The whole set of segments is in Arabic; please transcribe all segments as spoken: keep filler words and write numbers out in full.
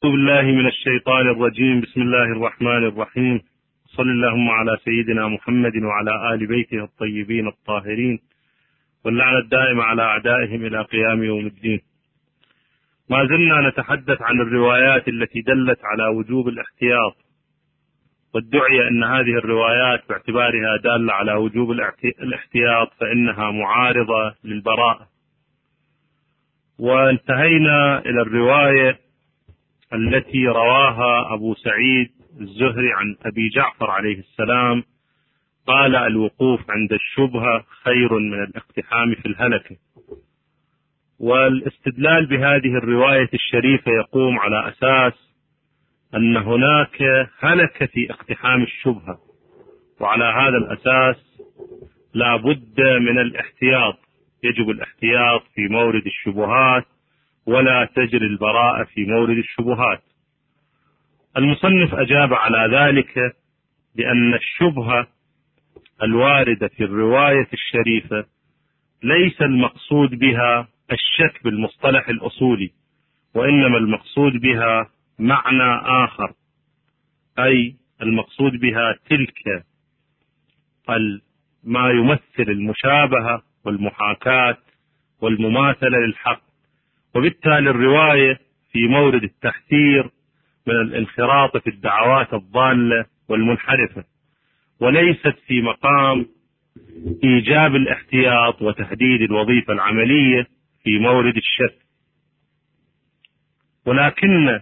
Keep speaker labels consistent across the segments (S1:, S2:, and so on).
S1: أعوذ بالله من الشيطان الرجيم. بسم الله الرحمن الرحيم. صلى اللهم على سيدنا محمد وعلى آل بيته الطيبين الطاهرين، واللعنة الدائمة على أعدائهم إلى قيام يوم الدين. ما زلنا نتحدث عن الروايات التي دلت على وجوب الاحتياط، وادعي أن هذه الروايات باعتبارها دالة على وجوب الاحتياط فإنها معارضة للبراءة. وانتهينا إلى الرواية التي رواها أبو سعيد الزهري عن أبي جعفر عليه السلام قال: الوقوف عند الشبهة خير من الاقتحام في الهلكة. والاستدلال بهذه الرواية الشريفة يقوم على أساس أن هناك هلكة في اقتحام الشبهة، وعلى هذا الأساس لا بد من الاحتياط، يجب الاحتياط في مورد الشبهات ولا تجري البراءة في مورد الشبهات. المصنف أجاب على ذلك بأن الشبهة الواردة في الرواية الشريفة ليس المقصود بها الشك بالمصطلح الأصولي، وإنما المقصود بها معنى آخر، أي المقصود بها تلك ما يمثل المشابهة والمحاكاة والمماثلة للحق. وبالتالي الرواية في مورد التحذير من الانخراط في الدعوات الضالة والمنحرفة، وليست في مقام إيجاب الاحتياط وتحديد الوظيفة العملية في مورد الشك. ولكن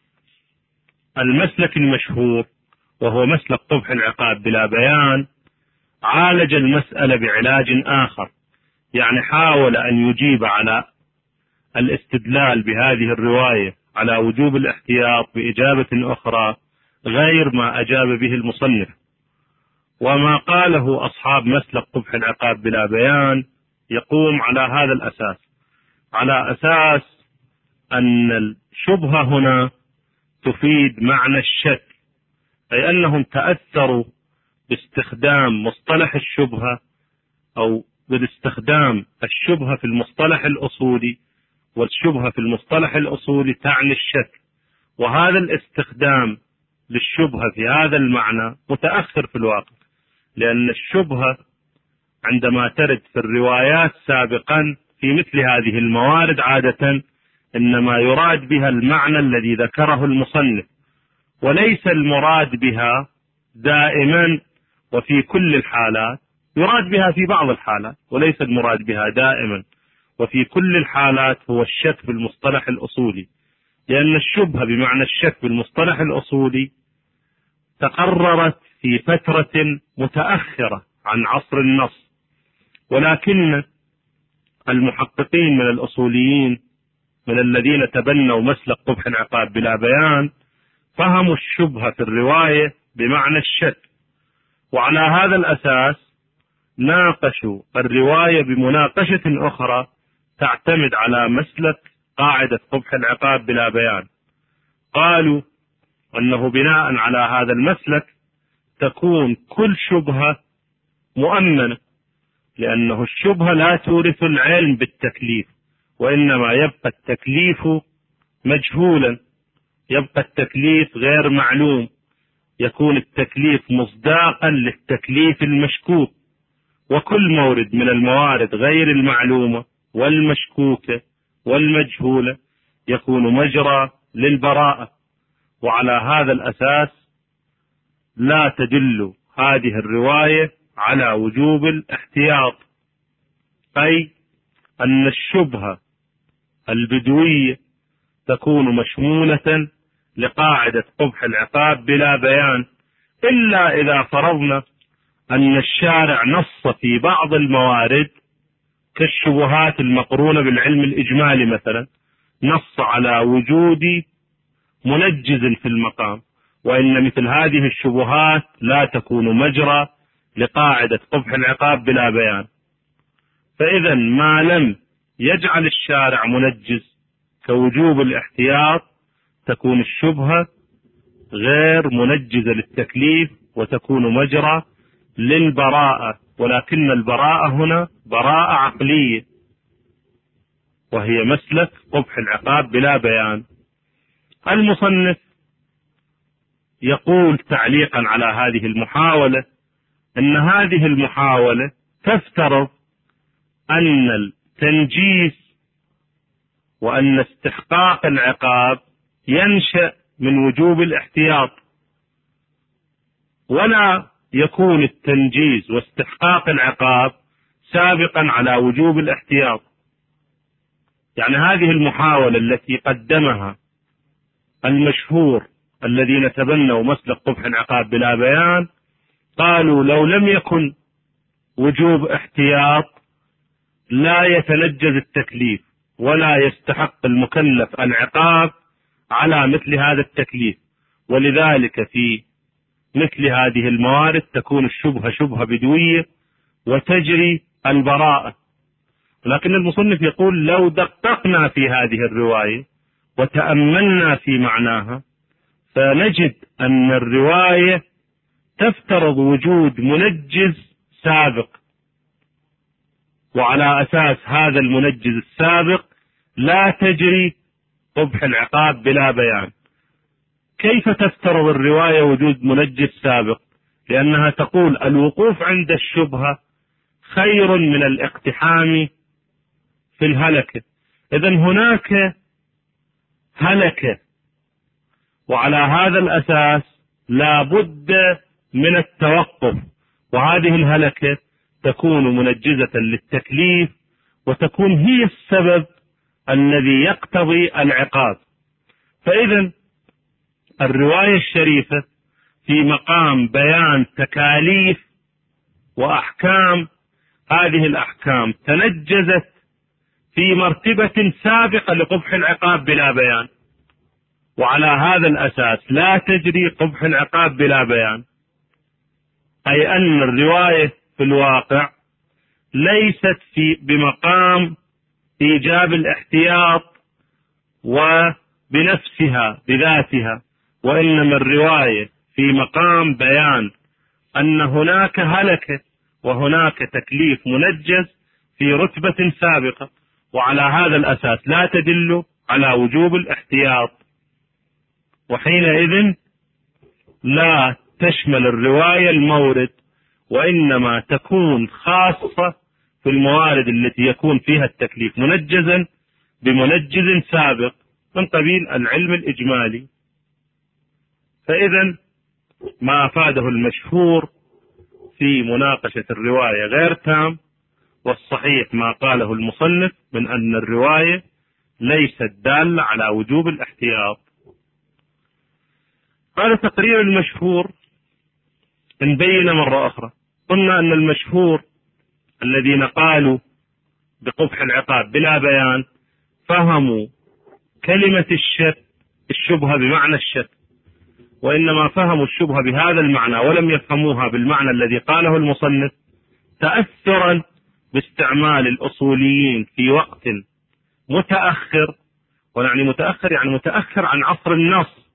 S1: المسلك المشهور وهو مسلك قبح العقاب بلا بيان عالج المسألة بعلاج آخر، يعني حاول أن يجيب على الاستدلال بهذه الرواية على وجوب الاحتياط بإجابة أخرى غير ما أجاب به المصنف. وما قاله أصحاب مسلك قبح العقاب بلا بيان يقوم على هذا الأساس، على أساس أن الشبهة هنا تفيد معنى الشك، أي أنهم تأثروا باستخدام مصطلح الشبهة أو باستخدام الشبهة في المصطلح الأصولي، والشبهة في المصطلح الأصولي تعني الشك، وهذا الاستخدام للشبهة في هذا المعنى متأخر في الواقع، لأن الشبهة عندما ترد في الروايات سابقا في مثل هذه الموارد عادة إنما يراد بها المعنى الذي ذكره المصنف، وليس المراد بها دائما وفي كل الحالات، يراد بها في بعض الحالات وليس المراد بها دائما وفي كل الحالات هو الشك بالمصطلح الأصولي، لأن الشبهة بمعنى الشك بالمصطلح الأصولي تقررت في فترة متأخرة عن عصر النص. ولكن المحققين من الأصوليين من الذين تبنوا مسلك قبح العقاب بلا بيان فهموا الشبهة في الرواية بمعنى الشك، وعلى هذا الأساس ناقشوا الرواية بمناقشة أخرى تعتمد على مسلك قاعدة قبح العقاب بلا بيان. قالوا أنه بناء على هذا المسلك تكون كل شبهة مؤمنة، لأنه الشبهة لا تورث العلم بالتكليف، وإنما يبقى التكليف مجهولا، يبقى التكليف غير معلوم، يكون التكليف مصداقا للتكليف المشكوك. وكل مورد من الموارد غير المعلومة والمشكوكة والمجهولة يكون مجرى للبراءة. وعلى هذا الأساس لا تدل هذه الرواية على وجوب الاحتياط، أي أن الشبهة البدوية تكون مشمولة لقاعدة قبح العقاب بلا بيان، إلا إذا فرضنا أن الشارع نص في بعض الموارد كالشبهات المقرونة بالعلم الإجمالي مثلا، نص على وجود منجز في المقام، وإن مثل هذه الشبهات لا تكون مجرى لقاعدة قبح العقاب بلا بيان. فإذا ما لم يجعل الشارع منجز كوجوب الاحتياط تكون الشبهة غير منجزة للتكليف وتكون مجرى للبراءة، ولكن البراءة هنا براءة عقلية وهي مسلك قبح العقاب بلا بيان. المصنف يقول تعليقا على هذه المحاولة أن هذه المحاولة تفترض أن التنجيس وأن استحقاق العقاب ينشأ من وجوب الاحتياط، ولا يكون التنجيز واستحقاق العقاب سابقا على وجوب الاحتياط. يعني هذه المحاولة التي قدمها المشهور الذين تبنوا مسلك قبح العقاب بلا بيان قالوا لو لم يكن وجوب احتياط لا يتنجز التكليف ولا يستحق المكلف العقاب على مثل هذا التكليف، ولذلك في مثل هذه الموارد تكون الشبهة شبهة بدوية وتجري البراءة. لكن المصنف يقول لو دققنا في هذه الرواية وتأملنا في معناها فنجد أن الرواية تفترض وجود منجز سابق، وعلى أساس هذا المنجز السابق لا تجري قبح العقاب بلا بيان. كيف تفترض الرواية وجود منجز سابق؟ لأنها تقول الوقوف عند الشبهة خير من الاقتحام في الهلكة. إذن هناك هلكة، وعلى هذا الأساس لا بد من التوقف، وهذه الهلكة تكون منجزة للتكليف وتكون هي السبب الذي يقتضي العقاب. فإذا الرواية الشريفة في مقام بيان تكاليف وأحكام، هذه الأحكام تنجزت في مرتبة سابقة لقبح العقاب بلا بيان، وعلى هذا الأساس لا تجري قبح العقاب بلا بيان. أي أن الرواية في الواقع ليست في بمقام إيجاب الاحتياط وبنفسها بذاتها، وإنما الرواية في مقام بيان أن هناك هلكة وهناك تكليف منجز في رتبة سابقة، وعلى هذا الأساس لا تدل على وجوب الاحتياط، وحينئذ لا تشمل الرواية المورد، وإنما تكون خاصة في الموارد التي يكون فيها التكليف منجزا بمنجز سابق من قبيل العلم الإجمالي. فإذا ما أفاده المشهور في مناقشة الرواية غير تام، والصحيح ما قاله المصنف من أن الرواية ليست دالة على وجوب الاحتياط. قال تقرير المشهور نبين مرة أخرى، قلنا أن المشهور الذين قالوا بقبح العقاب بلا بيان فهموا كلمة الشك الشبهة بمعنى الشك، وإنما فهموا الشبهة بهذا المعنى ولم يفهموها بالمعنى الذي قاله المصنف، تأثرا باستعمال الأصوليين في وقت متأخر. ونعني متأخر يعني متأخر عن عصر النص،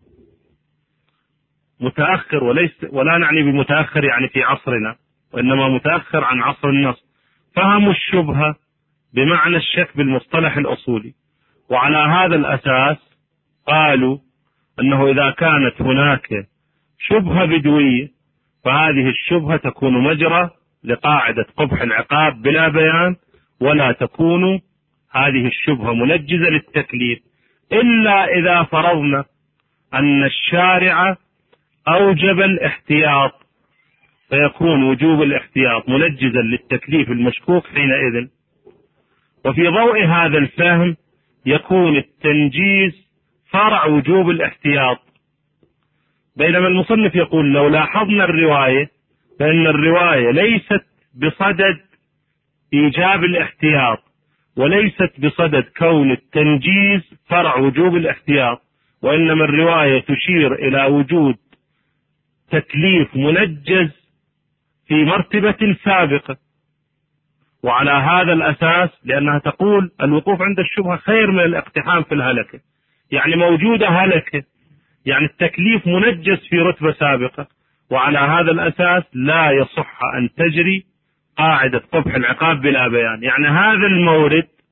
S1: متأخر وليس ولا نعني بمتأخر يعني في عصرنا، وإنما متأخر عن عصر النص. فهموا الشبهة بمعنى الشك بالمصطلح الأصولي، وعلى هذا الأساس قالوا أنه إذا كانت هناك شبهة بدوية فهذه الشبهة تكون مجرى لقاعدة قبح العقاب بلا بيان، ولا تكون هذه الشبهة منجزة للتكليف إلا إذا فرضنا أن الشارع أوجب الاحتياط، فيكون وجوب الاحتياط منجزا للتكليف المشكوك حينئذ. وفي ضوء هذا الفهم يكون التنجيز فرع وجوب الاحتياط، بينما المصنف يقول لو لاحظنا الرواية فإن الرواية ليست بصدد إيجاب الاحتياط وليست بصدد كون التنجيز فرع وجوب الاحتياط، وإنما الرواية تشير إلى وجود تكليف منجز في مرتبة سابقة. وعلى هذا الأساس لأنها تقول الوقوف عند الشبهة خير من الاقتحام في الهلكة، يعني موجودة هلكة، يعني التكليف منجز في رتبة سابقة، وعلى هذا الأساس لا يصح أن تجري قاعدة قبح العقاب بلا بيان. يعني هذا المورد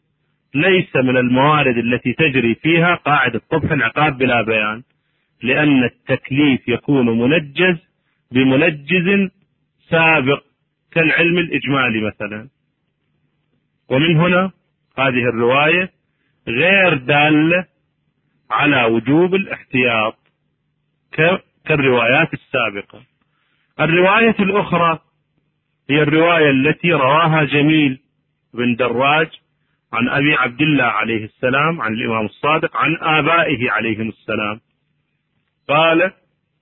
S1: ليس من الموارد التي تجري فيها قاعدة قبح العقاب بلا بيان، لأن التكليف يكون منجز بمنجز سابق كالعلم الإجمالي مثلا. ومن هنا هذه الرواية غير دالة على وجوب الاحتياط كالروايات السابقة. الرواية الأخرى هي الرواية التي رواها جميل بن دراج عن أبي عبد الله عليه السلام عن الإمام الصادق عن آبائه عليهم السلام قال: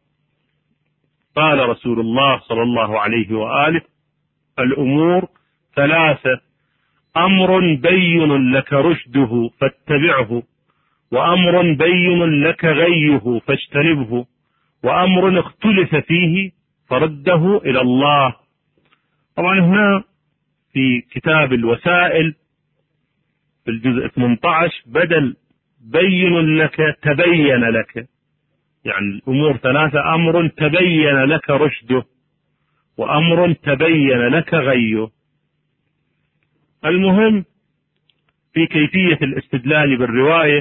S1: قال رسول الله صلى الله عليه وآله: الأمور ثلاثة: أمر بين لك رشده فاتبعه، وأمر بين لك غيه فاجتنبه، وأمر اختلف فيه فرده إلى الله. طبعا هنا في كتاب الوسائل في الجزء ثمانية عشر بدل بين لك تبين لك، يعني الأمور ثلاثة: أمر تبين لك رشده، وأمر تبين لك غيه. المهم في كيفية الاستدلال بالرواية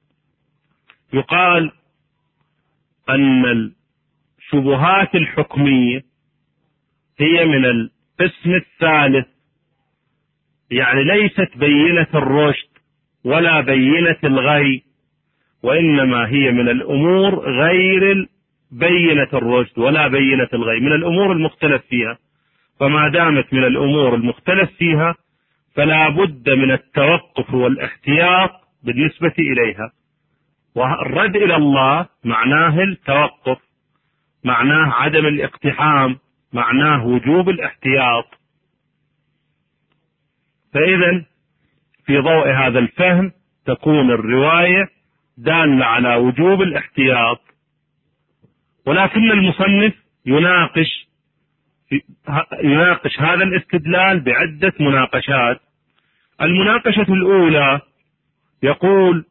S1: يقال أن الشبهات الحكمية هي من القسم الثالث، يعني ليست بينة الرشد ولا بينة الغي، وإنما هي من الأمور غير بينة الرشد ولا بينة الغي، من الأمور المختلف فيها. فما دامت من الأمور المختلف فيها فلا بد من التوقف والاحتياط بالنسبة إليها. والرد إلى الله معناه التوقف، معناه عدم الاقتحام، معناه وجوب الاحتياط. فإذا في ضوء هذا الفهم تكون الرواية دالة على وجوب الاحتياط. ولكن المصنف يناقش يناقش هذا الاستدلال بعدة مناقشات. المناقشة الأولى يقول: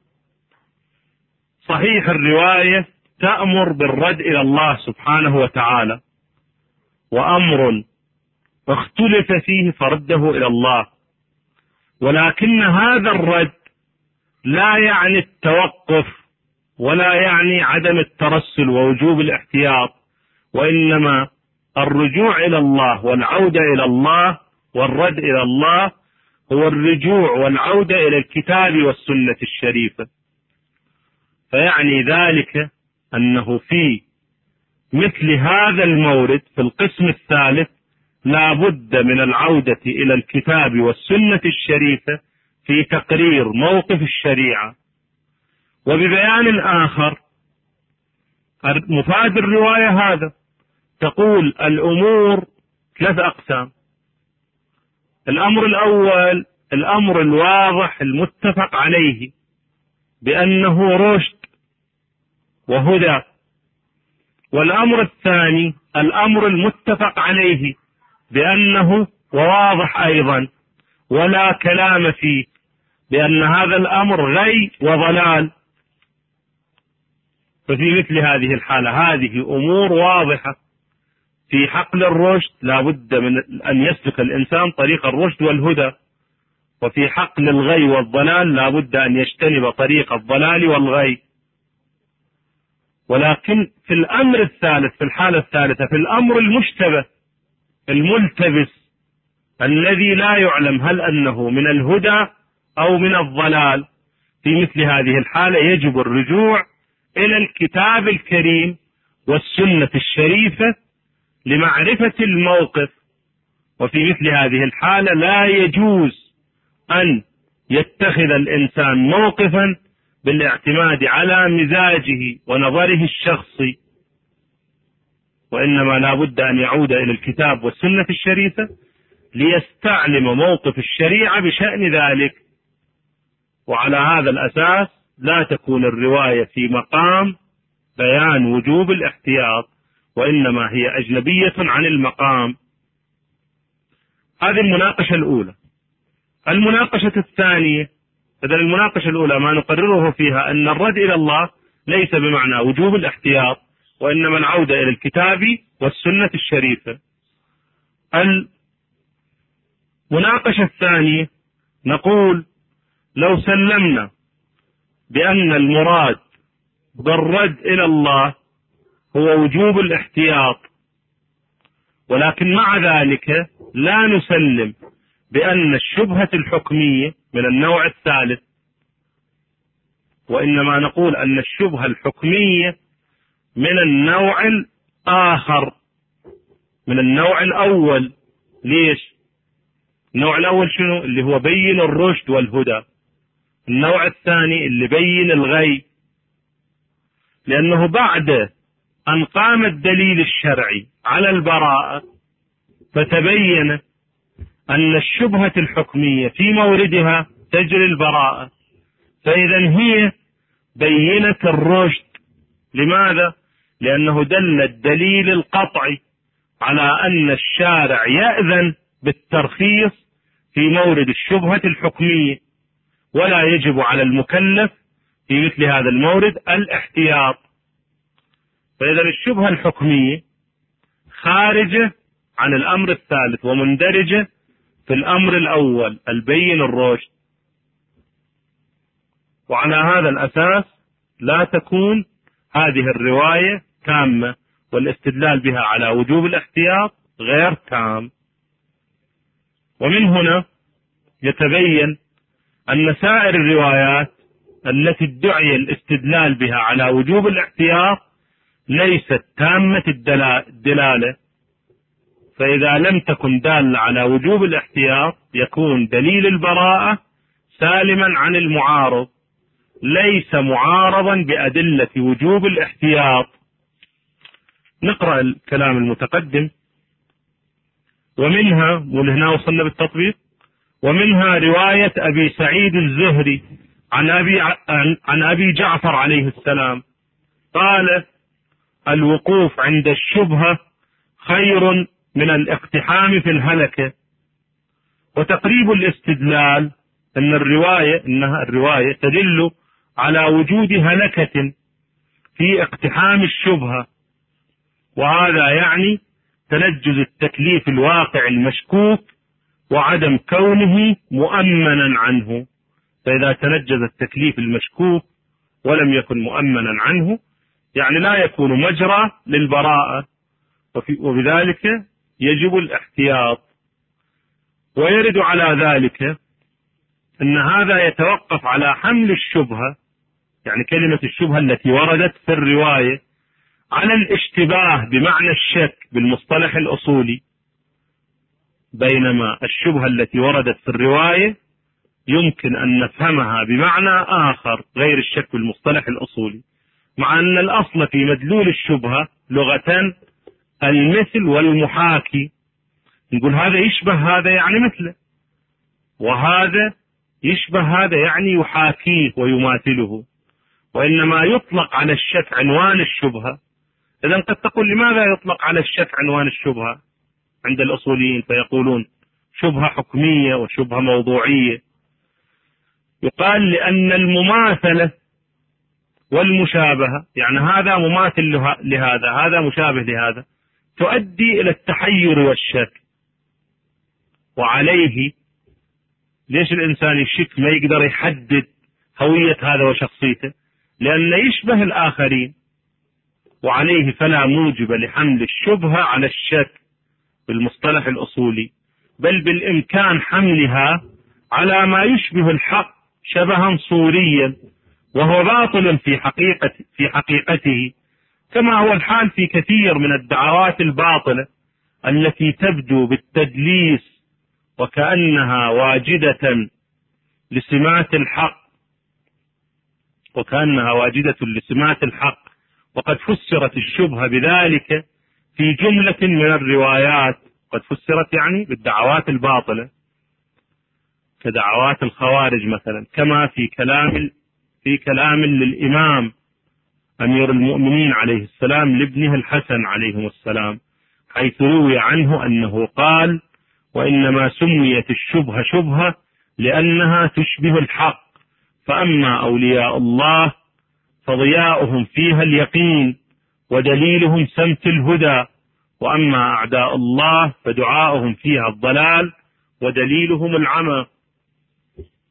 S1: صحيح الرواية تأمر بالرد إلى الله سبحانه وتعالى، وأمر اختلف فيه فرده إلى الله، ولكن هذا الرد لا يعني التوقف ولا يعني عدم الترسل ووجوب الاحتياط، وإنما الرجوع إلى الله والعودة إلى الله والرد إلى الله هو الرجوع والعودة إلى الكتاب والسنة الشريفة. فيعني ذلك أنه في مثل هذا المورد في القسم الثالث لا بد من العودة إلى الكتاب والسنة الشريفة في تقرير موقف الشريعة. وببيان آخر مفاد الرواية هذا تقول الأمور ثلاث أقسام: الأمر الأول الأمر الواضح المتفق عليه بأنه رشد وهدى، والأمر الثاني الأمر المتفق عليه بأنه وواضح أيضا ولا كلام فيه، بأن هذا الأمر غي وضلال. ففي مثل هذه الحالة هذه أمور واضحة. في حقل الرشد لا بد من أن يسلك الإنسان طريق الرشد والهدى، وفي حقل الغي والضلال لا بد أن يجتنب طريق الضلال والغي. ولكن في الأمر الثالث في الحالة الثالثة في الأمر المشتبه الملتبس الذي لا يعلم هل أنه من الهدى أو من الضلال، في مثل هذه الحالة يجب الرجوع إلى الكتاب الكريم والسنة الشريفة لمعرفة الموقف. وفي مثل هذه الحالة لا يجوز أن يتخذ الإنسان موقفا بالاعتماد على مزاجه ونظره الشخصي، وإنما لا بد أن يعود إلى الكتاب والسنة الشريفة ليستعلم موقف الشريعة بشأن ذلك. وعلى هذا الأساس لا تكون الرواية في مقام بيان وجوب الاحتياط، وإنما هي أجنبية عن المقام. هذه المناقشة الأولى. المناقشة الثانية، إذن المناقشة الأولى ما نقرره فيها أن الرد إلى الله ليس بمعنى وجوب الاحتياط، وإنما العودة إلى الكتاب والسنة الشريفة. المناقشة الثانية نقول لو سلمنا بأن المراد بالرد إلى الله هو وجوب الاحتياط، ولكن مع ذلك لا نسلم بأن الشبهة الحكمية من النوع الثالث، وإنما نقول أن الشبهة الحكمية من النوع الآخر، من النوع الأول. ليش؟ النوع الأول شنو؟ اللي هو بين الرشد والهدى. النوع الثاني اللي بين الغي، لأنه بعد أن قام الدليل الشرعي على البراءة فتبين أن الشبهة الحكمية في موردها تجري البراءة، فإذا هي بينة الرشد. لماذا؟ لأنه دل الدليل القطعي على أن الشارع يأذن بالترخيص في مورد الشبهة الحكمية، ولا يجب على المكلف في مثل هذا المورد الاحتياط. فإذا الشبهة الحكمية خارجة عن الأمر الثالث ومندرجة في الأمر الأول البين الرشد، وعلى هذا الأساس لا تكون هذه الرواية تامة، والاستدلال بها على وجوب الاحتياط غير تام. ومن هنا يتبين أن سائر الروايات التي ادعي الاستدلال بها على وجوب الاحتياط ليست تامة الدلالة، فإذا لم تكن دالة على وجوب الاحتياط يكون دليل البراءة سالما عن المعارض، ليس معارضا بأدلة وجوب الاحتياط. نقرأ الكلام المتقدم. ومنها، ولهنا وصلنا بالتطبيق، ومنها رواية أبي سعيد الزهري عن أبي, عن أبي جعفر عليه السلام قال: الوقوف عند الشبهة خير من الاقتحام في الهلكة. وتقريب الاستدلال أن الرواية إنها الرواية تدل على وجود هلكة في اقتحام الشبهة، وهذا يعني تنجز التكليف الواقع المشكوك وعدم كونه مؤمنا عنه. فإذا تنجز التكليف المشكوك ولم يكن مؤمنا عنه يعني لا يكون مجرى للبراءة، وبذلك يجب الاحتياط. ويرد على ذلك أن هذا يتوقف على حمل الشبهة، يعني كلمة الشبهة التي وردت في الرواية، على الاشتباه بمعنى الشك بالمصطلح الأصولي، بينما الشبهة التي وردت في الرواية يمكن أن نفهمها بمعنى آخر غير الشك بالمصطلح الأصولي، مع أن الأصل في مدلول الشبهة لغة المثل والمحاكي. نقول هذا يشبه هذا يعني مثله، وهذا يشبه هذا يعني يحاكيه ويماثله. وإنما يطلق على الشك عنوان الشبهة. إذن قد تقول لماذا يطلق على الشك عنوان الشبهة عند الأصوليين؟ فيقولون شبهة حكمية وشبهة موضوعية. يقال لأن المماثلة والمشابهة، يعني هذا مماثل لهذا، هذا مشابه لهذا، تؤدي إلى التحير والشك. وعليه ليش الإنسان يشك ما يقدر يحدد هوية هذا وشخصيته؟ لأنه يشبه الآخرين، وعليه فلا موجب لحمل الشبهة على الشك بالمصطلح الأصولي، بل بالإمكان حملها على ما يشبه الحق شبها صوريا وهو باطل في حقيقة في حقيقته، كما هو الحال في كثير من الدعوات الباطلة التي تبدو بالتدليس وكأنها واجدة لسمات الحق وكأنها واجدة لسمات الحق وقد فسرت الشبهة بذلك في جملة من الروايات. قد فسرت يعني بالدعوات الباطلة كدعوات الخوارج مثلا، كما في كلام في كلام للإمام أمير المؤمنين عليه السلام لابنه الحسن عليهم السلام، حيث روي عنه أنه قال: وإنما سميت الشبهة شبهة لأنها تشبه الحق، فأما أولياء الله فضياؤهم فيها اليقين ودليلهم سمت الهدى، وأما أعداء الله فدعاؤهم فيها الضلال ودليلهم العمى.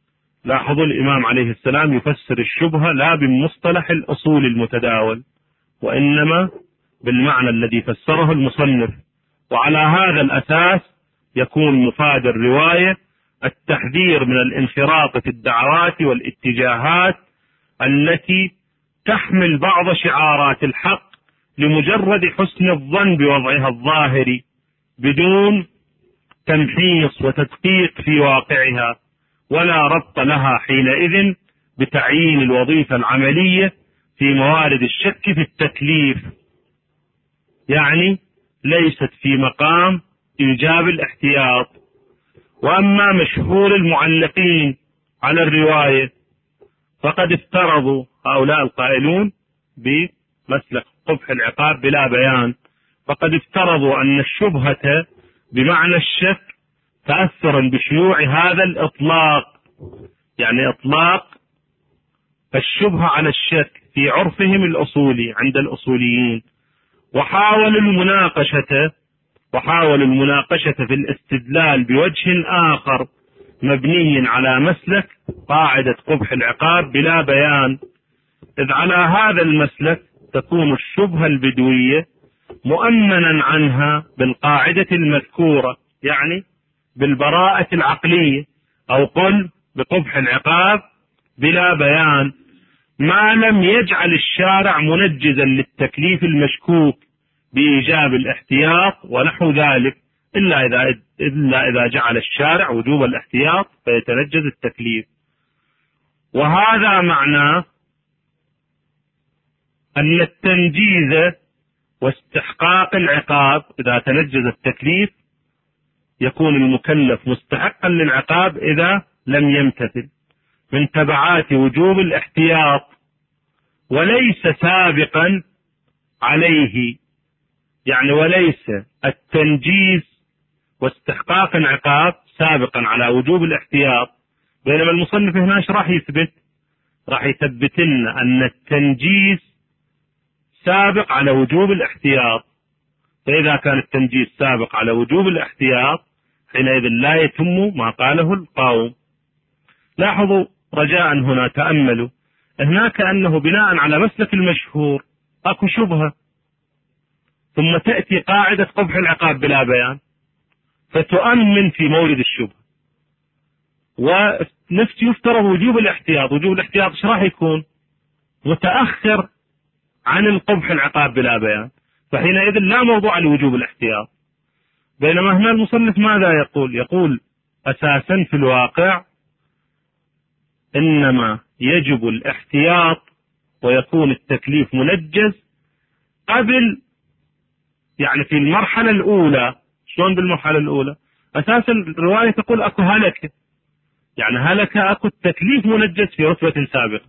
S1: لاحظوا الإمام عليه السلام يفسر الشبهة لا بمصطلح الأصول المتداول، وإنما بالمعنى الذي فسره المصنف، وعلى هذا الأساس يكون مفاد الرواية التحذير من الانخراط في الدعوات والاتجاهات التي تحمل بعض شعارات الحق لمجرد حسن الظن بوضعها الظاهري بدون تمحيص وتدقيق في واقعها، ولا ربط لها حينئذ بتعيين الوظيفة العملية في موارد الشك في التكليف، يعني ليست في مقام إيجاب الاحتياط. وأما مشهور المعلقين على الرواية فقد افترضوا هؤلاء القائلون بمسلك قبح العقاب بلا بيان، فقد افترضوا أن الشبهة بمعنى الشك تأثرا بشيوع هذا الإطلاق، يعني إطلاق الشبهة على الشك في عرفهم الأصولي عند الأصوليين، وحاولوا المناقشة وحاولوا المناقشة في الاستدلال بوجه آخر مبني على مسلك قاعدة قبح العقاب بلا بيان، إذ على هذا المسلك تكون الشبهة البدوية مؤمنا عنها بالقاعدة المذكورة، يعني بالبراءة العقلية، أو قل بقبح العقاب بلا بيان، ما لم يجعل الشارع منجزا للتكليف المشكوك بإيجاب الاحتياط ونحو ذلك، إلا إذا, إلا إذا جعل الشارع وجوب الاحتياط فيتنجز التكليف. وهذا معناه أن التنجيز واستحقاق العقاب إذا تنجز التكليف يكون المكلف مستحقا للعقاب إذا لم يمتثل من تبعات وجوب الاحتياط، وليس سابقا عليه، يعني وليس التنجيز واستحقاق العقاب سابقا على وجوب الاحتياط. بينما المصنف هنا ايش راح يثبت؟ راح يثبت لنا أن التنجيز سابق على وجوب الاحتياط، فإذا كان التنجيز سابق على وجوب الاحتياط حينئذ لا يتم ما قاله القوم. لاحظوا رجاء هنا تأملوا، هناك أنه بناء على مسلك المشهور أكو شبهة، ثم تأتي قاعدة قبح العقاب بلا بيان فتؤمن في مورد الشبهة، ونفس يفترض وجوب الاحتياط. وجوب الاحتياط ايش راح يكون؟ متأخر عن القبح العقاب بلا بيان، فحينئذ لا موضوع لوجوب الاحتياط. بينما هنا المصنف ماذا يقول؟ يقول أساسا في الواقع إنما يجب الاحتياط ويكون التكليف منجز قبل، يعني في المرحلة الأولى. شلون بالمرحلة الأولى؟ أساسا الرواية تقول أكو هلكة، يعني هلكة أكو التكليف منجز في رتبة سابقة.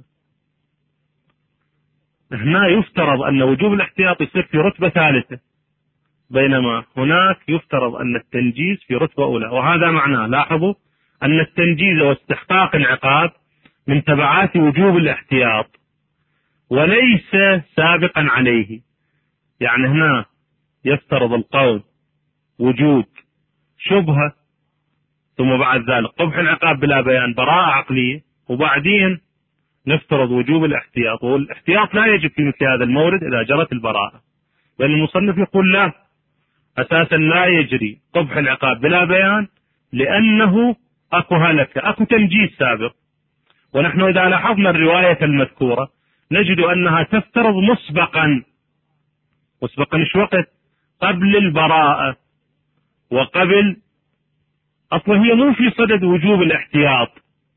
S1: هنا يفترض أن وجوب الاحتياط يصير في رتبة ثالثة، بينما هناك يفترض أن التنجيز في رتبة أولى. وهذا معناه لاحظوا أن التنجيز واستحقاق العقاب من تبعات وجوب الاحتياط وليس سابقا عليه. يعني هنا يفترض القول وجود شبهة، ثم بعد ذلك قبح العقاب بلا بيان براءة عقلية، وبعدين نفترض وجوب الاحتياط. والاحتياط لا يجب في مثل هذا المورد إذا جرت البراءة، بل المصنف يقول لا، أساسا لا يجري قبح العقاب بلا بيان لأنه أكو هلكة، أكو تنجيز سابق. ونحن إذا لاحظنا الرواية المذكورة نجد أنها تفترض مسبقا مسبقا إيش وقت؟ قبل البراءة، وقبل أصلا هي مو في صدد وجوب الاحتياط،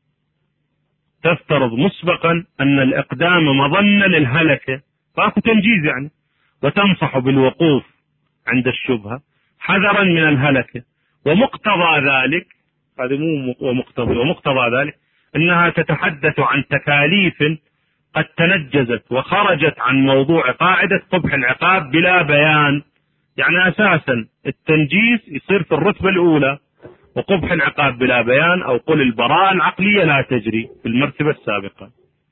S1: تفترض مسبقا أن الإقدام مظنة للهلكة، فأكو تنجيز يعني، وتنصح بالوقوف عند الشبهة حذرا من الهلكة. ومقتضى ذلك، هذا مو ومقتضى ومقتضى ذلك أنها تتحدث عن تكاليف قد تنجزت وخرجت عن موضوع قاعدة قبح العقاب بلا بيان. يعني أساسا التنجيز يصير في الرتبة الأولى، وقبح العقاب بلا بيان أو قل البراءة العقلية لا تجري في المرتبة السابقة.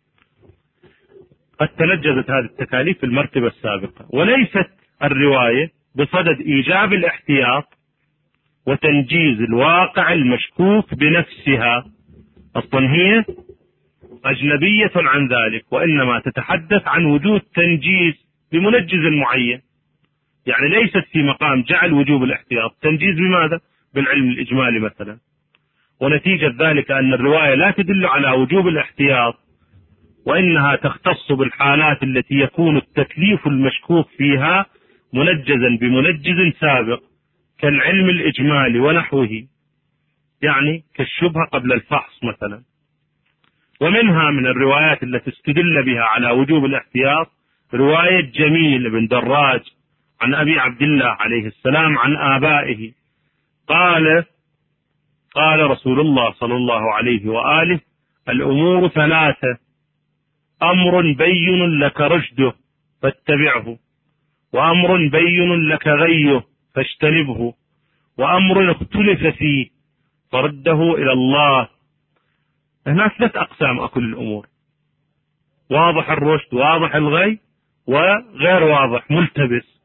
S1: قد تنجزت هذه التكاليف في المرتبة السابقة، وليست الرواية بصدد إيجاب الاحتياط وتنجيز الواقع المشكوك بنفسها. أصلا هي أجنبية عن ذلك، وإنما تتحدث عن وجود تنجيز بمنجز معين، يعني ليست في مقام جعل وجوب الاحتياط. تنجيز بماذا؟ بالعلم الإجمالي مثلا. ونتيجة ذلك أن الرواية لا تدل على وجوب الاحتياط، وإنها تختص بالحالات التي يكون التكليف المشكوك فيها منجزا بمنجز سابق كالعلم الإجمالي ونحوه، يعني كالشبهة قبل الفحص مثلا. ومنها من الروايات التي استدل بها على وجوب الاحتياط رواية جميل بن دراج عن أبي عبد الله عليه السلام عن آبائه قال قال رسول الله صلى الله عليه وآله: الأمور ثلاثة: أمر بين لك رشده فاتبعه، وأمر بين لك غيه فاجتنبه، وأمر اختلف فيه فرده إلى الله. هناك ثلاث أقسام أكل الأمور: واضح الرشد، واضح الغي، وغير واضح ملتبس.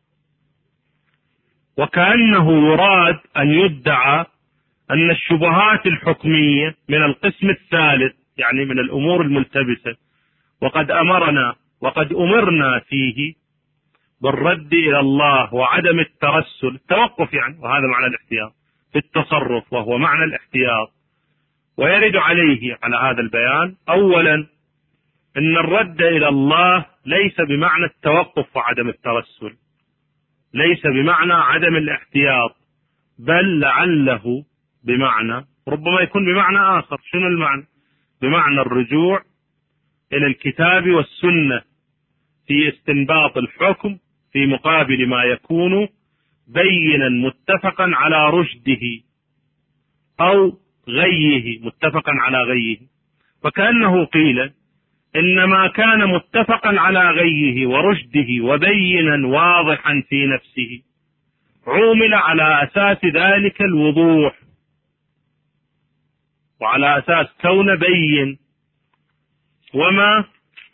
S1: وكأنه يراد أن يدعى أن الشبهات الحكمية من القسم الثالث، يعني من الأمور الملتبسة، وقد أمرنا وقد أمرنا فيه بالرد إلى الله وعدم الترسل، التوقف يعني، وهذا معنى الاحتياط في التصرف، وهو معنى الاحتياط. ويرد عليه على هذا البيان أولا أن الرد إلى الله ليس بمعنى التوقف وعدم الترسل، ليس بمعنى عدم الاحتياط، بل لعله بمعنى، ربما يكون بمعنى آخر. شنو المعنى؟ بمعنى الرجوع إلى الكتاب والسنة في استنباط الحكم في مقابل ما يكون بينا متفقا على رشده أو غيه، متفقا على غيه. فكأنه قيل إن ما كان متفقا على غيه ورشده وبينا واضحا في نفسه عومل على أساس ذلك الوضوح، وعلى أساس كون بين، وما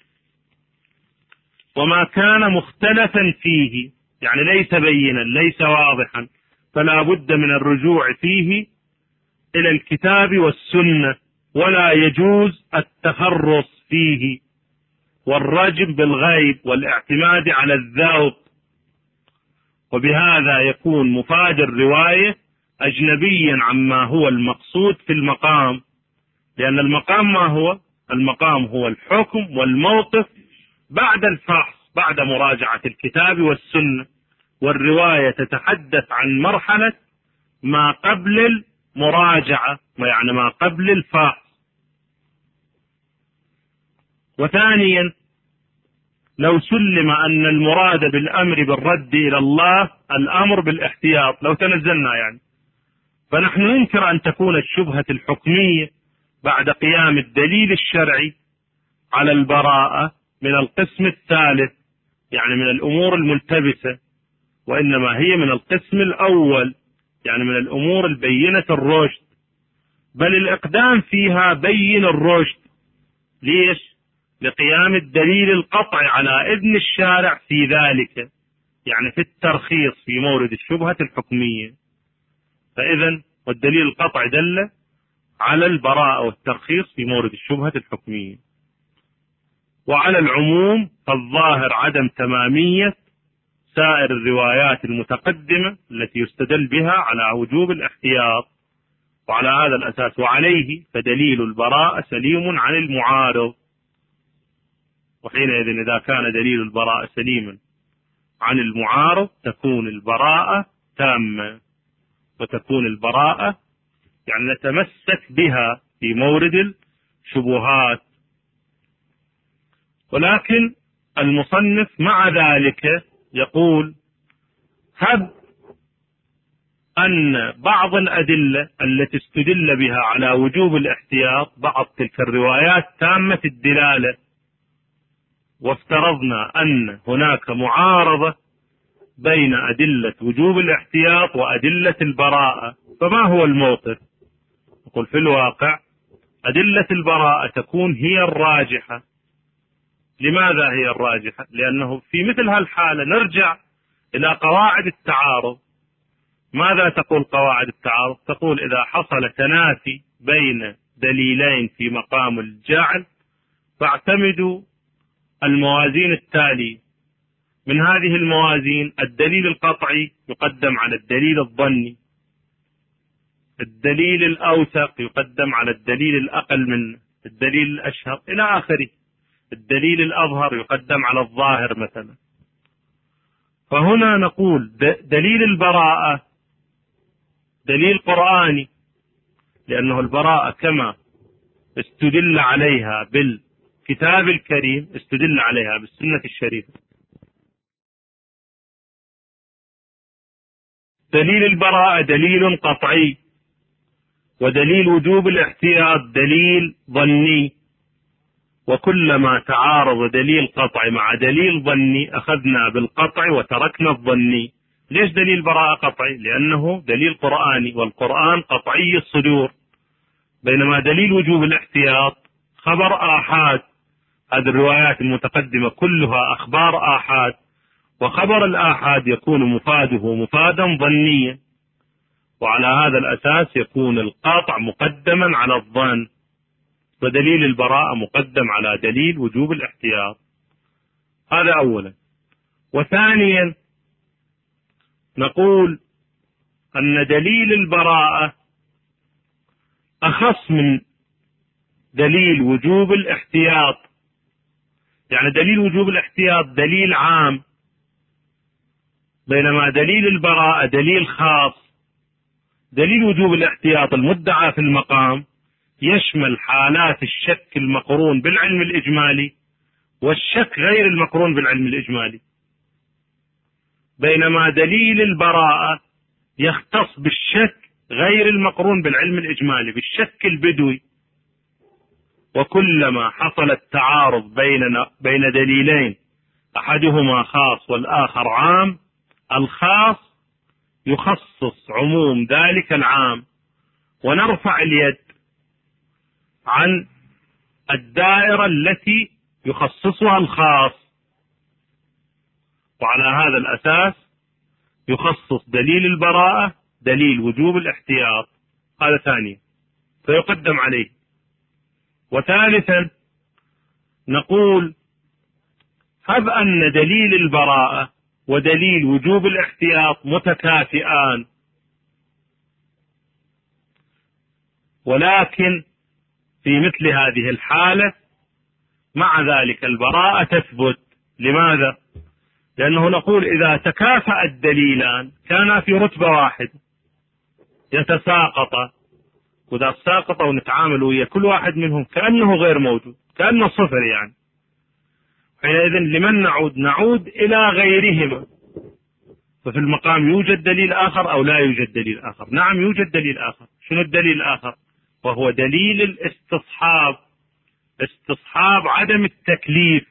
S1: وما كان مختلفا فيه، يعني ليس بينا ليس واضحا، فلا بد من الرجوع فيه إلى الكتاب والسنة، ولا يجوز التخرص فيه والرجم بالغيب والاعتماد على الذوق. وبهذا يكون مفاد الرواية أجنبيا عما هو المقصود في المقام، لأن المقام ما هو؟ المقام هو الحكم والموقف بعد الفحص، بعد مراجعة الكتاب والسنة، والرواية تتحدث عن مرحلة ما قبل المراجعة، يعني ما قبل الفحص. وثانيا، لو سلم أن المراد بالأمر بالرد إلى الله الأمر بالاحتياط، لو تنزلنا يعني، فنحن ننكر أن تكون الشبهة الحكمية بعد قيام الدليل الشرعي على البراءة من القسم الثالث، يعني من الأمور الملتبسة، وإنما هي من القسم الأول، يعني من الأمور البينة الرشد، بل الإقدام فيها بين الرشد. ليش؟ لقيام الدليل القطعي على إذن الشارع في ذلك، يعني في الترخيص في مورد الشبهة الحكمية. فإذن والدليل القطعي دل على البراءة والترخيص في مورد الشبهة الحكمية. وعلى العموم فالظاهر عدم تمامية سائر الروايات المتقدمة التي يستدل بها على وجوب الاحتياط. وعلى هذا الأساس وعليه فدليل البراءة سليم عن المعارض. وحينئذ إذا كان دليل البراءة سليما عن المعارض تكون البراءة تامة، وتكون البراءة يعني نتمسك بها في مورد الشبهات. ولكن المصنف مع ذلك يقول: هب أن بعض الأدلة التي استدل بها على وجوب الاحتياط بعض تلك الروايات تامة الدلالة، وافترضنا أن هناك معارضة بين أدلة وجوب الاحتياط وأدلة البراءة، فما هو الموقف؟ نقول في الواقع أدلة البراءة تكون هي الراجحة. لماذا هي الراجحة؟ لأنه في مثل هالحالة نرجع إلى قواعد التعارض. ماذا تقول قواعد التعارض؟ تقول إذا حصل تنافي بين دليلين في مقام الجعل فاعتمدوا الموازين التالية. من هذه الموازين الدليل القطعي يقدم على الدليل الظني، الدليل الأوثق يقدم على الدليل الأقل منه، الدليل الأشهر إلى آخره، الدليل الأظهر يقدم على الظاهر مثلا. فهنا نقول دليل البراءة دليل قرآني، لأنه البراءة كما استدل عليها بالكتاب الكريم استدل عليها بالسنة الشريفة. دليل البراءة دليل قطعي، ودليل وجوب الاحتياط دليل ظني، وكلما تعارض دليل قطعي مع دليل ظني أخذنا بالقطع وتركنا الظني. ليش دليل براءة قطعي؟ لأنه دليل قرآني، والقرآن قطعي الصدور، بينما دليل وجوب الاحتياط خبر آحاد. هذه الروايات المتقدمة كلها أخبار آحاد، وخبر الآحاد يكون مفاده مفادا ظنيا، وعلى هذا الأساس يكون القاطع مقدما على الظن، ودليل البراءة مقدم على دليل وجوب الاحتياط. هذا أولا. وثانيا نقول أن دليل البراءة أخص من دليل وجوب الاحتياط. يعني دليل وجوب الاحتياط دليل عام، بينما دليل البراءة دليل خاص. دليل وجوب الاحتياط المدعى في المقام يشمل حالات الشك المقرون بالعلم الإجمالي والشك غير المقرون بالعلم الإجمالي، بينما دليل البراءة يختص بالشك غير المقرون بالعلم الإجمالي، بالشك البدوي. وكلما حصل التعارض بيننا بين دليلين أحدهما خاص والآخر عام، الخاص يخصص عموم ذلك العام، ونرفع اليد عن الدائرة التي يخصصها الخاص، وعلى هذا الأساس يخصص دليل البراءة دليل وجوب الاحتياط. هذا ثانيا فيقدم عليه. وثالثا نقول هب أن دليل البراءة ودليل وجوب الاحتياط متكافئان، ولكن في مثل هذه الحالة مع ذلك البراءة تثبت. لماذا؟ لأنه نقول إذا تكافأ الدليلان كانا في رتبة واحدة يتساقطا، وإذا تساقطا ونتعامل ويا كل واحد منهم كأنه غير موجود، كأنه صفر يعني، حينئذ لمن نعود؟ نعود إلى غيرهما. ففي المقام يوجد دليل آخر أو لا يوجد دليل آخر؟ نعم يوجد دليل آخر. شنو الدليل الآخر؟ وهو دليل الاستصحاب، استصحاب عدم التكليف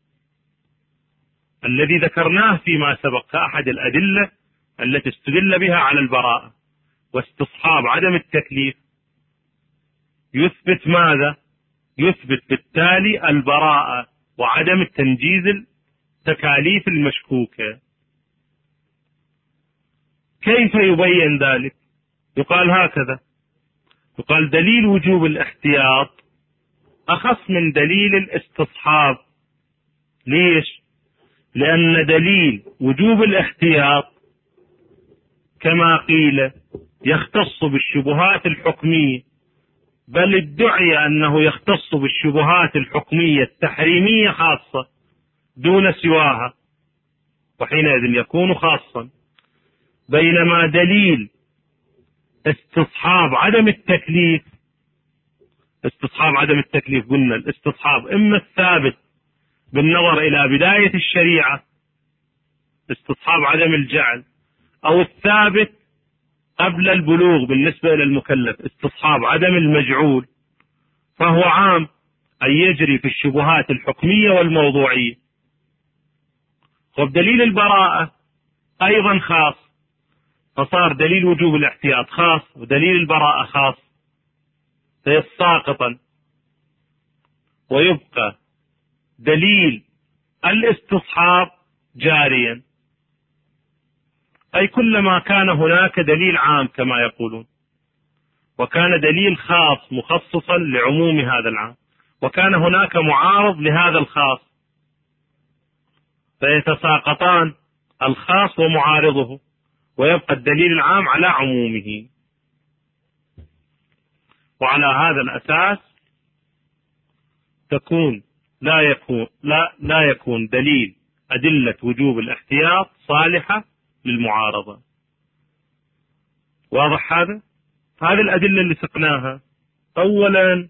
S1: الذي ذكرناه فيما سبق كأحد الأدلة التي استدل بها على البراءة. واستصحاب عدم التكليف يثبت ماذا؟ يثبت بالتالي البراءة وعدم التنجيز التكاليف المشكوكة. كيف يبين ذلك؟ يقال هكذا، يقال دليل وجوب الاحتياط أخص من دليل الاستصحاب. ليش؟ لأن دليل وجوب الاحتياط كما قيل يختص بالشبهات الحكمية، بل ادعي أنه يختص بالشبهات الحكمية التحريمية خاصة دون سواها، وحينئذ يكون خاصا. بينما دليل استصحاب عدم التكليف، استصحاب عدم التكليف قلنا الاستصحاب إما الثابت بالنظر إلى بداية الشريعة استصحاب عدم الجعل، أو الثابت قبل البلوغ بالنسبة إلى المكلف استصحاب عدم المجعول، فهو عام أي يجري في الشبهات الحكمية والموضوعية. وبدليل البراءة أيضا خاص، فصار دليل وجوب الاحتياط خاص ودليل البراءة خاص، فيساقطا، ويبقى دليل الاستصحاب جاريا، أي كلما كان هناك دليل عام كما يقولون. وكان دليل خاص مخصصا لعموم هذا العام، وكان هناك معارض لهذا الخاص، فيتساقطان الخاص ومعارضه، ويبقى الدليل العام على عمومه. وعلى هذا الأساس تكون لا يكون لا لا يكون دليل أدلة وجوب الاحتياط صالحة للمعارضة. واضح هذا؟ هذه الأدلة اللي سقناها. أولا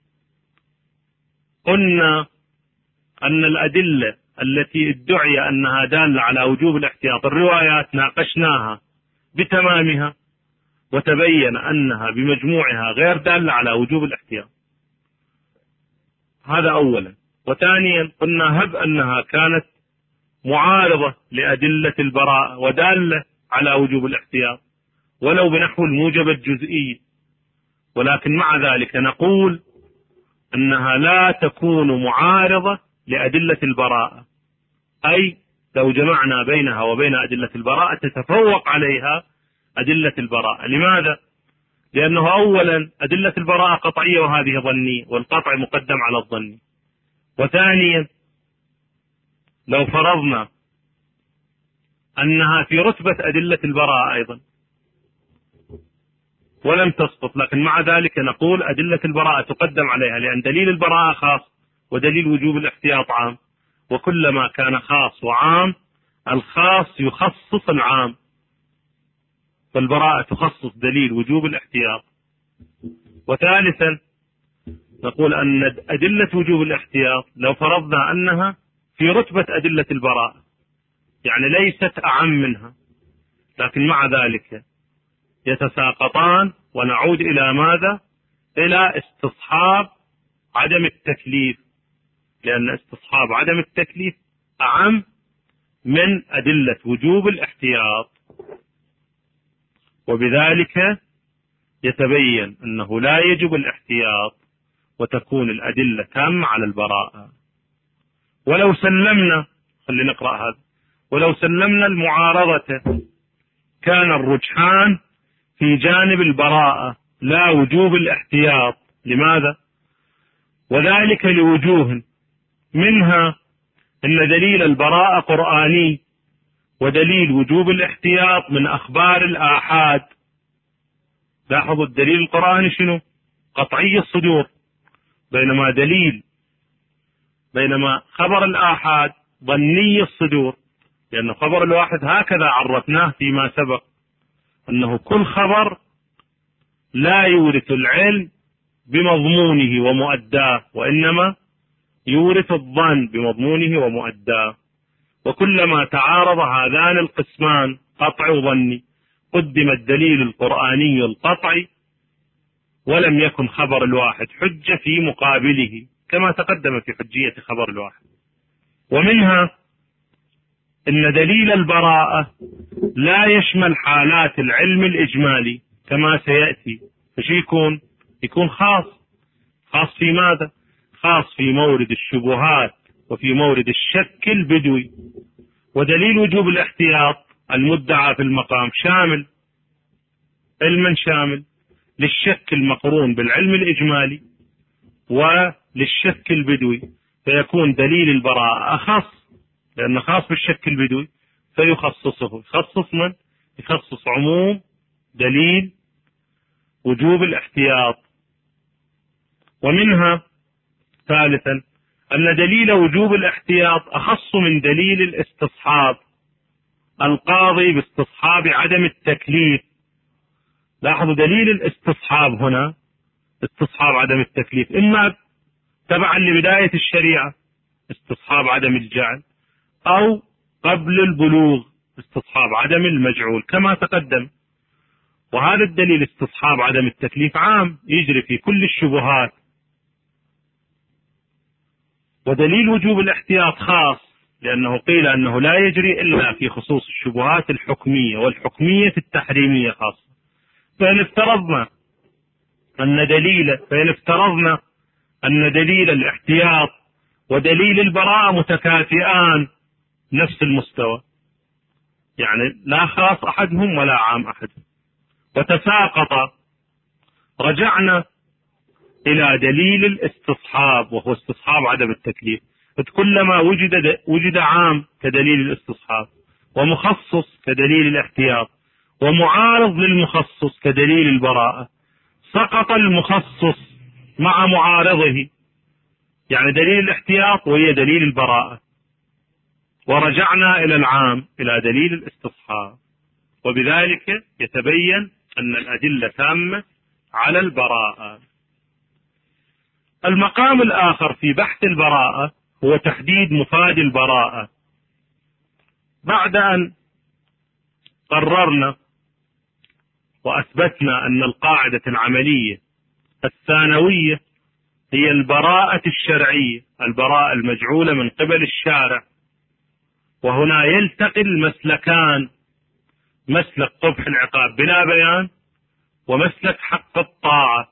S1: قلنا أن الأدلة التي ادعي أنها دالة على وجوب الاحتياط الروايات ناقشناها بتمامها، وتبين أنها بمجموعها غير دالة على وجوب الاحتياط. هذا أولا. وثانيا قلنا هب أنها كانت معارضة لأدلة البراءة ودالة على وجوب الاحتياط ولو بنحو الموجب الجزئي، ولكن مع ذلك نقول أنها لا تكون معارضة لأدلة البراءة، أي لو جمعنا بينها وبين أدلة البراءة تتفوق عليها أدلة البراءة. لماذا؟ لأنه أولا أدلة البراءة قطعية وهذه ظنية، والقطع مقدم على الظن. وثانيا لو فرضنا أنها في رتبة أدلة البراءة أيضا ولم تسقط، لكن مع ذلك نقول أدلة البراءة تقدم عليها، لأن دليل البراءة خاص ودليل وجوب الاحتياط عام، وكلما كان خاص وعام الخاص يخصص العام، فالبراءة تخصص دليل وجوب الاحتياط. وثالثا نقول أن أدلة وجوب الاحتياط لو فرضنا أنها في رتبة أدلة البراءة، يعني ليست أعم منها، لكن مع ذلك يتساقطان، ونعود إلى ماذا؟ إلى استصحاب عدم التكليف، لأن استصحاب عدم التكليف أعم من أدلة وجوب الاحتياط، وبذلك يتبين أنه لا يجب الاحتياط وتكون الأدلة تامة على البراءة. ولو سلمنا، خلينا نقرأ هذا، ولو سلمنا المعارضة كان الرجحان في جانب البراءة لا وجوب الاحتياط. لماذا؟ وذلك لوجوه، منها أن دليل البراءة قرآني، ودليل وجوب الاحتياط من أخبار الآحاد. لاحظوا الدليل القرآني شنو؟ قطعي الصدور، بينما دليل بينما خبر الآحاد ظني الصدور، لأن خبر الواحد هكذا عرفناه فيما سبق أنه كل خبر لا يورث العلم بمضمونه ومؤداه، وإنما يورث الظن بمضمونه ومؤداه. وكلما تعارض هذان القسمان قطع وظني قدم الدليل القرآني القطعي، ولم يكن خبر الواحد حجة في مقابله كما تقدم في حجية خبر الواحد. ومنها أن دليل البراءة لا يشمل حالات العلم الإجمالي كما سيأتي، فش يكون؟ يكون خاص. خاص في ماذا؟ خاص في مورد الشبهات وفي مورد الشك البدوي. ودليل وجوب الاحتياط المدعى في المقام شامل، علما شامل للشك المقرون بالعلم الإجمالي وللشك البدوي، فيكون دليل البراءة أخص، لأنه خاص بالشك البدوي فيخصصه. يخصص من؟ يخصص عموم دليل وجوب الاحتياط. ومنها ثالثا أن دليل وجوب الاحتياط أخص من دليل الاستصحاب القاضي باستصحاب عدم التكليف. لاحظوا دليل الاستصحاب هنا استصحاب عدم التكليف، إما تبعا لبداية الشريعة استصحاب عدم الجعل، أو قبل البلوغ استصحاب عدم المجعول كما تقدم. وهذا الدليل استصحاب عدم التكليف عام يجري في كل الشبهات. ودليل وجوب الاحتياط خاص، لأنه قيل أنه لا يجري إلا في خصوص الشبهات الحكمية والحكمية التحريمية خاصة. فإن افترضنا أن دليل فإن افترضنا أن دليل الاحتياط ودليل البراءة متكافئان نفس المستوى، يعني لا خاص أحدهم ولا عام أحدهم، وتساقط رجعنا إلى دليل الاستصحاب وهو استصحاب عدم التكليف. كلما وجد وجد عام كدليل الاستصحاب، ومخصص كدليل الاحتياط، ومعارض للمخصص كدليل البراءة، سقط المخصص مع معارضه، يعني دليل الاحتياط وهي دليل البراءة، ورجعنا إلى العام إلى دليل الاستصحاب، وبذلك يتبين أن الأدلة تامة على البراءة. المقام الآخر في بحث البراءة هو تحديد مفاد البراءة. بعد أن قررنا وأثبتنا أن القاعدة العملية الثانوية هي البراءة الشرعية، البراءة المجعولة من قبل الشارع، وهنا يلتقي المسلكان، مسلك قبح العقاب بلا بيان، ومسلك حق الطاعة.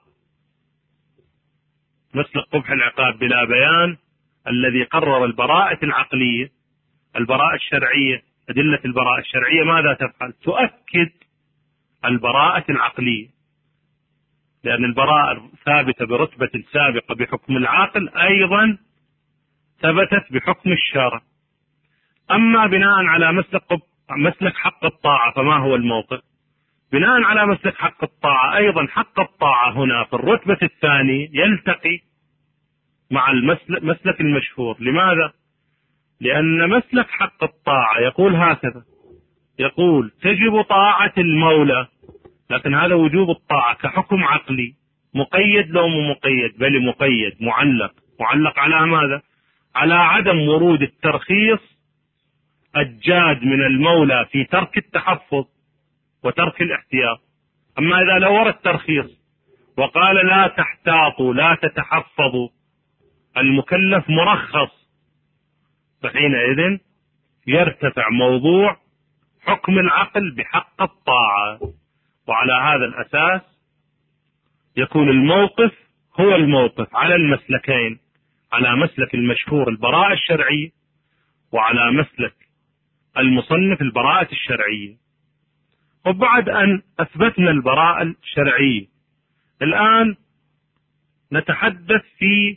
S1: مسلك قبح العقاب بلا بيان الذي قرر البراءة العقلية. البراءة الشرعية، أدلة البراءة الشرعية ماذا تفعل؟ تؤكد البراءة العقلية، لأن البراءة ثابتة برتبة سابقة بحكم العقل، أيضا ثبتت بحكم الشرع. أما بناء على مسلك مسلك حق الطاعة فما هو الموقف؟ بناء على مسلك حق الطاعة أيضا حق الطاعة هنا في الرتبة الثانية يلتقي مع المسلك المشهور. لماذا؟ لأن مسلك حق الطاعة يقول هكذا، يقول تجب طاعة المولى، لكن هذا وجوب الطاعة كحكم عقلي مقيد لو مو مقيد؟ بل مقيد، معلق. معلق على ماذا؟ على عدم ورود الترخيص الجاد من المولى في ترك التحفظ وترك الاحتياط. أما إذا لو ورد ترخيص وقال لا تحتاطوا لا تتحفظوا، المكلف مرخص، فحينئذ يرتفع موضوع حكم العقل بحق الطاعة، وعلى هذا الأساس يكون الموقف هو الموقف على المسلكين، على مسلك المشهور البراءة الشرعية، وعلى مسلك المصنف البراءة الشرعية. وبعد أن أثبتنا البراءة الشرعية، الآن نتحدث في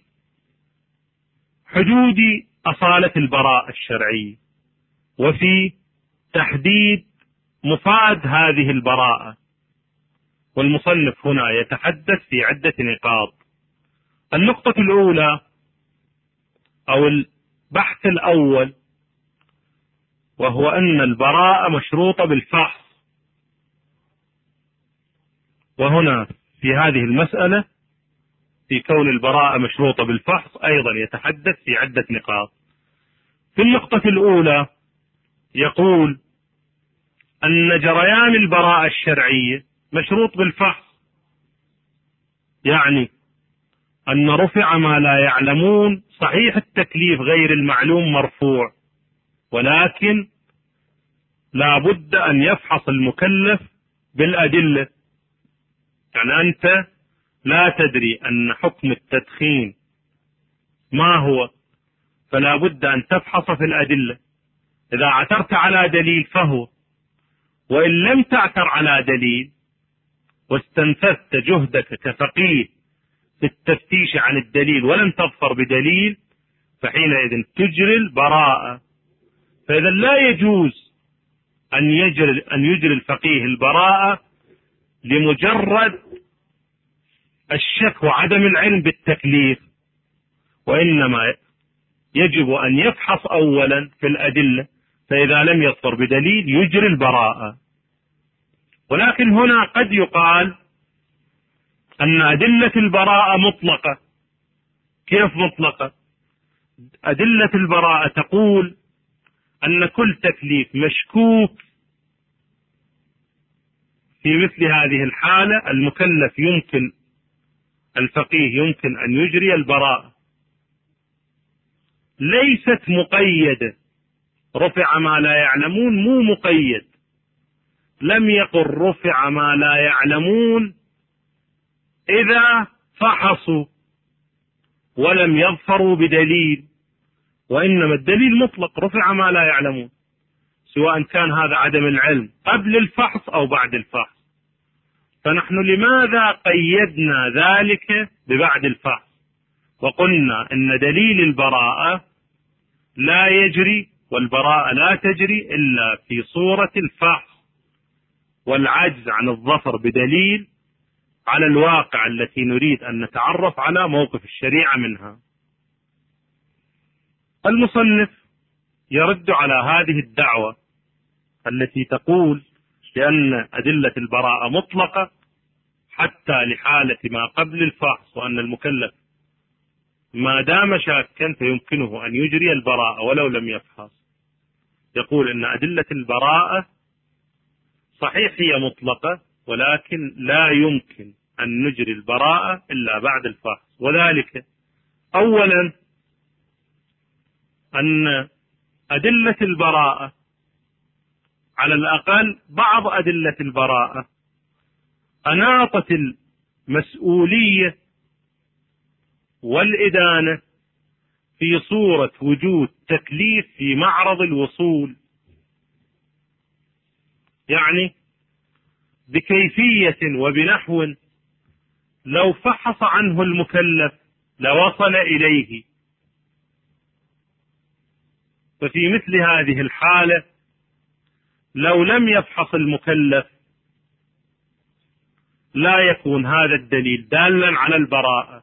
S1: حدود أصالة البراءة الشرعية وفي تحديد مفاد هذه البراءة. والمصنف هنا يتحدث في عدة نقاط. النقطة الأولى أو البحث الأول وهو أن البراءة مشروطة بالفحص. وهنا في هذه المسألة في كون البراءة مشروطة بالفحص أيضا يتحدث في عدة نقاط. في النقطة الأولى يقول أن جريان البراءة الشرعية مشروط بالفحص، يعني أن رفع ما لا يعلمون، صحيح التكليف غير المعلوم مرفوع، ولكن لا بد أن يفحص المكلف بالأدلة. يعني أنت لا تدري أن حكم التدخين ما هو، فلا بد أن تفحص في الأدلة. إذا عثرت على دليل فهو، وإن لم تعثر على دليل واستنفذت جهدك كفقيه في التفتيش عن الدليل ولم تظفر بدليل، فحينئذ تجري البراءة. فإذا لا يجوز أن يجري أن يجري الفقيه البراءة لمجرد الشك وعدم العلم بالتكليف، وإنما يجب أن يفحص أولا في الأدلة، فإذا لم يظفر بدليل يجري البراءة. ولكن هنا قد يقال أن أدلة البراءة مطلقة. كيف مطلقة؟ أدلة البراءة تقول أن كل تكليف مشكوك في مثل هذه الحالة المكلف يمكن الفقيه يمكن أن يجري البراءة، ليست مقيدة. رفع ما لا يعلمون مو مقيد، لم يقل رفع ما لا يعلمون إذا فحصوا ولم يظفروا بدليل، وإنما الدليل مطلق، رفع ما لا يعلمون، سواء كان هذا عدم العلم قبل الفحص أو بعد الفحص. فنحن لماذا قيدنا ذلك ببعد الفحص وقلنا أن دليل البراءة لا يجري والبراءة لا تجري إلا في صورة الفحص والعجز عن الظفر بدليل على الواقع التي نريد أن نتعرف على موقف الشريعة منها. المصنف يرد على هذه الدعوة التي تقول بأن أدلة البراءة مطلقة حتى لحالة ما قبل الفحص، وأن المكلف ما دام شاكا فيمكنه أن يجري البراءة ولو لم يفحص. يقول أن أدلة البراءة صحيح هي مطلقة، ولكن لا يمكن أن نجري البراءة إلا بعد الفحص. وذلك أولا أن أدلة البراءة على الأقل بعض أدلة البراءة أناطت المسؤولية والإدانة في صورة وجود تكليف في معرض الوصول، يعني بكيفية وبنحو لو فحص عنه المكلف لوصل إليه. ففي مثل هذه الحالة لو لم يفحص المكلف لا يكون هذا الدليل دالا على البراءة.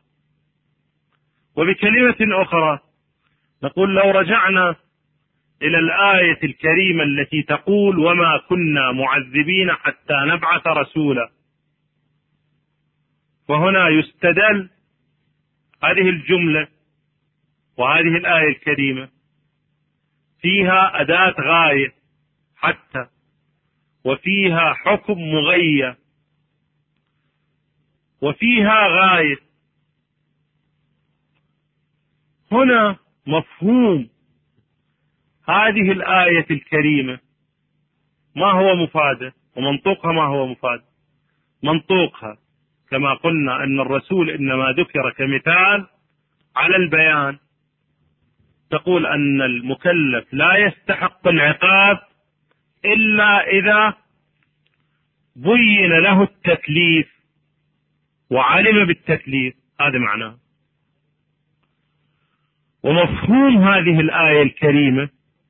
S1: وبكلمة أخرى نقول لو رجعنا إلى الآية الكريمة التي تقول وما كنا معذبين حتى نبعث رسولا، فهنا يستدل هذه الجملة وهذه الآية الكريمة فيها أداة غاية حتى، وفيها حكم مغير، وفيها غاية. هنا مفهوم هذه الآية الكريمة ما هو مفاده، ومنطوقها ما هو مفاده. منطوقها كما قلنا أن الرسول إنما ذكر كمثال على البيان، تقول أن المكلف لا يستحق العقاب إلا إذا بين له التكليف وعلم بالتكليف، هذا معناه. ومفهوم هذه الآية الكريمة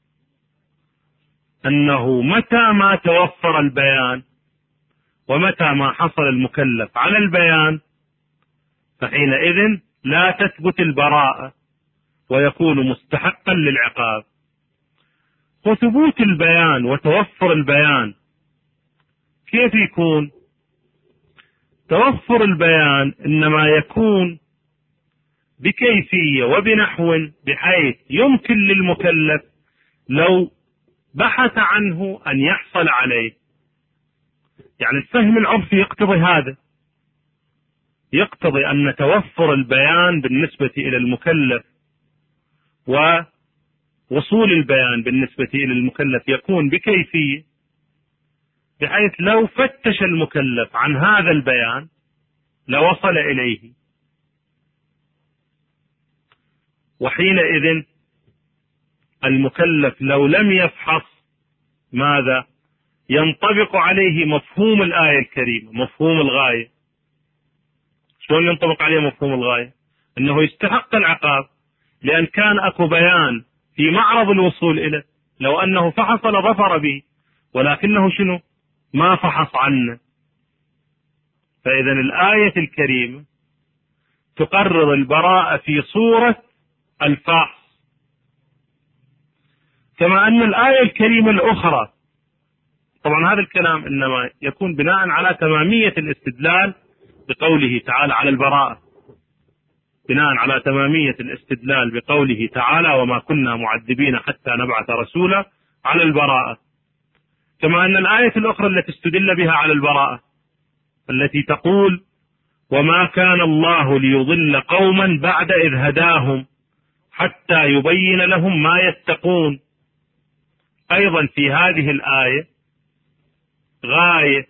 S1: أنه متى ما توفر البيان ومتى ما حصل المكلف على البيان فحينئذ لا تثبت البراءة ويكون مستحقا للعقاب. وثبوت البيان وتوفر البيان كيف يكون؟ توفر البيان إنما يكون بكيفية وبنحو بحيث يمكن للمكلف لو بحث عنه أن يحصل عليه. يعني الفهم العرفي يقتضي هذا، يقتضي أن توفر البيان بالنسبة إلى المكلف ووصول البيان بالنسبة إلى المكلف يكون بكيفية بحيث لو فتش المكلف عن هذا البيان لوصل إليه. وحينئذ المكلف لو لم يفحص ماذا؟ ينطبق عليه مفهوم الآية الكريمة، مفهوم الغاية. شلون ينطبق عليه مفهوم الغاية؟ أنه يستحق العقاب لأن كان أكو بيان في معرض الوصول إليه، لو أنه فحص لظفر به، ولكنه شنو؟ ما فحص عنه. فإذا الآية الكريمة تقرر البراءة في صورة الفحص، كما أن الآية الكريمة الأخرى، طبعا هذا الكلام إنما يكون بناء على تمامية الاستدلال بقوله تعالى على البراءة، بناء على تمامية الاستدلال بقوله تعالى وما كنا معذبين حتى نبعث رسولا على البراءة. كما أن الآية الأخرى التي استدل بها على البراءة التي تقول وما كان الله ليضل قوما بعد إذ هداهم حتى يبين لهم ما يتقون، أيضا في هذه الآية غاية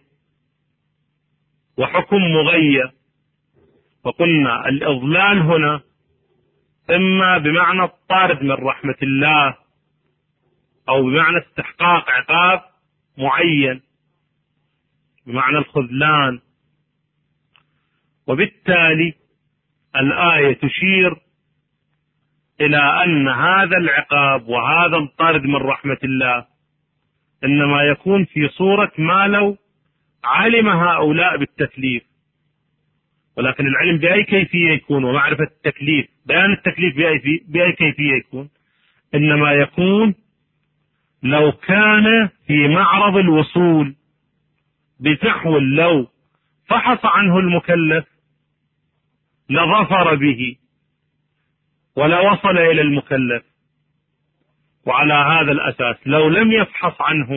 S1: وحكم مغير. وقلنا الإضلال هنا إما بمعنى الطرد من رحمة الله أو بمعنى استحقاق عقاب معين، بمعنى الخذلان وبالتالي الآية تشير إلى أن هذا العقاب وهذا الطرد من رحمة الله إنما يكون في صورة ما لو علم هؤلاء بالتكليف، ولكن العلم بأي كيفية يكون ومعرفة التكليف، بيان التكليف بأي, بأي كيفية يكون، إنما يكون لو كان في معرض الوصول، بنحو لو فحص عنه المكلف لظفر به ولا وصل إلى المكلف. وعلى هذا الأساس لو لم يفحص عنه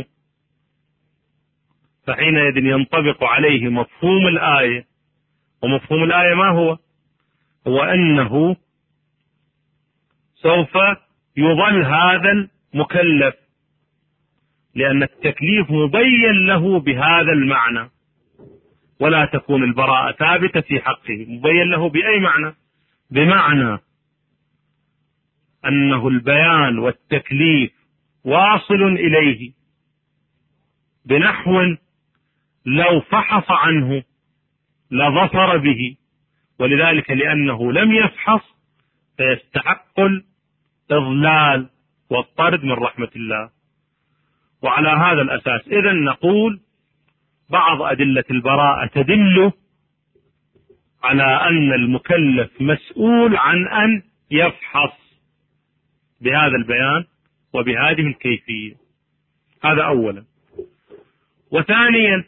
S1: فحينئذ ينطبق عليه مفهوم الآية. ومفهوم الآية ما هو؟ هو أنه سوف يظل هذا المكلف، لأن التكليف مبين له بهذا المعنى، ولا تكون البراءة ثابتة في حقه. مبين له بأي معنى؟ بمعنى أنه البيان والتكليف واصل إليه، بنحو لو فحص عنه لظفر به، ولذلك لأنه لم يفحص فيستحق الإضلال والطرد من رحمة الله. وعلى هذا الأساس إذن نقول بعض أدلة البراءة تدل على أن المكلف مسؤول عن أن يفحص بهذا البيان وبهذه الكيفية. هذا أولا. وثانيا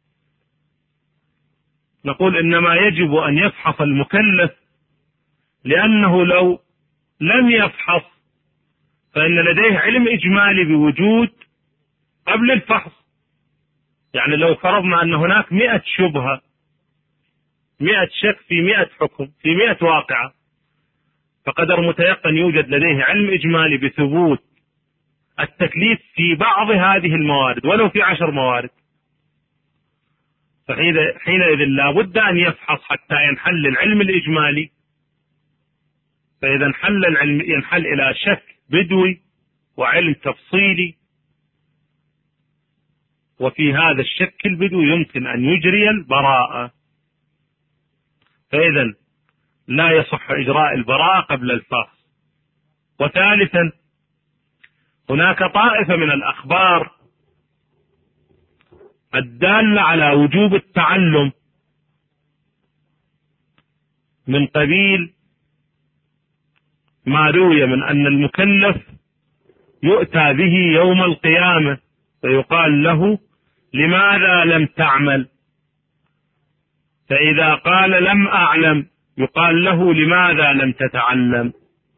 S1: نقول إنما يجب أن يفحص المكلف، لأنه لو لم يفحص فإن لديه علم إجمالي بوجود قبل الفحص. يعني لو فرضنا أن هناك مئة شبهة، مئة شك في مئة حكم في مئة واقعة، فقدر متيقن يوجد لديه علم إجمالي بثبوت التكليف في بعض هذه الموارد ولو في عشر موارد، فحينئذ لا بد أن يفحص حتى ينحل العلم الإجمالي. فإذا انحل العلم ينحل إلى شك بدوي وعلم تفصيلي، وفي هذا الشك البدوي يمكن أن يجري البراءة. فإذا لا يصح إجراء البراءة قبل الفحص. وثالثا هناك طائفة من الأخبار الدالة على وجوب التعلم، من قبيل ما روي من أن المكلف يؤتى به يوم القيامة فيقال له لماذا لم تعمل؟ فإذا قال لم أعلم يقال له لماذا لم تتعلم؟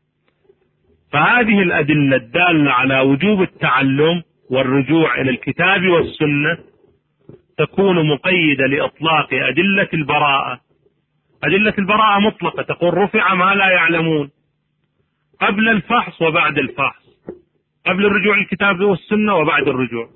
S1: فهذه الأدلة الدالة على وجوب التعلم والرجوع إلى الكتاب والسنة تكون مقيدة لإطلاق أدلة البراءة. أدلة البراءة مطلقة، تقول رفع ما لا يعلمون قبل الفحص وبعد الفحص، قبل الرجوع إلى الكتاب والسنة وبعد الرجوع.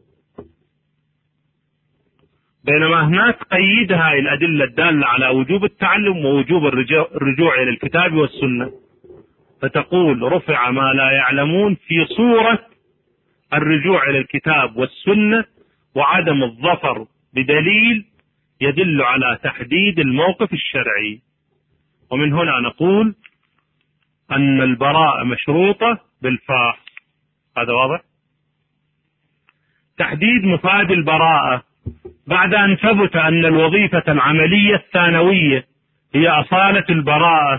S1: بينما هناك قيدها الأدلة الدالة على وجوب التعلم ووجوب الرجوع إلى الكتاب والسنة، فتقول رفع ما لا يعلمون في صورة الرجوع إلى الكتاب والسنة وعدم الظفر بدليل يدل على تحديد الموقف الشرعي. ومن هنا نقول أن البراءة مشروطة بالفحص. هذا واضح؟ تحديد مفاد البراءة بعد أن ثبت أن الوظيفة العملية الثانوية هي أصالة البراءة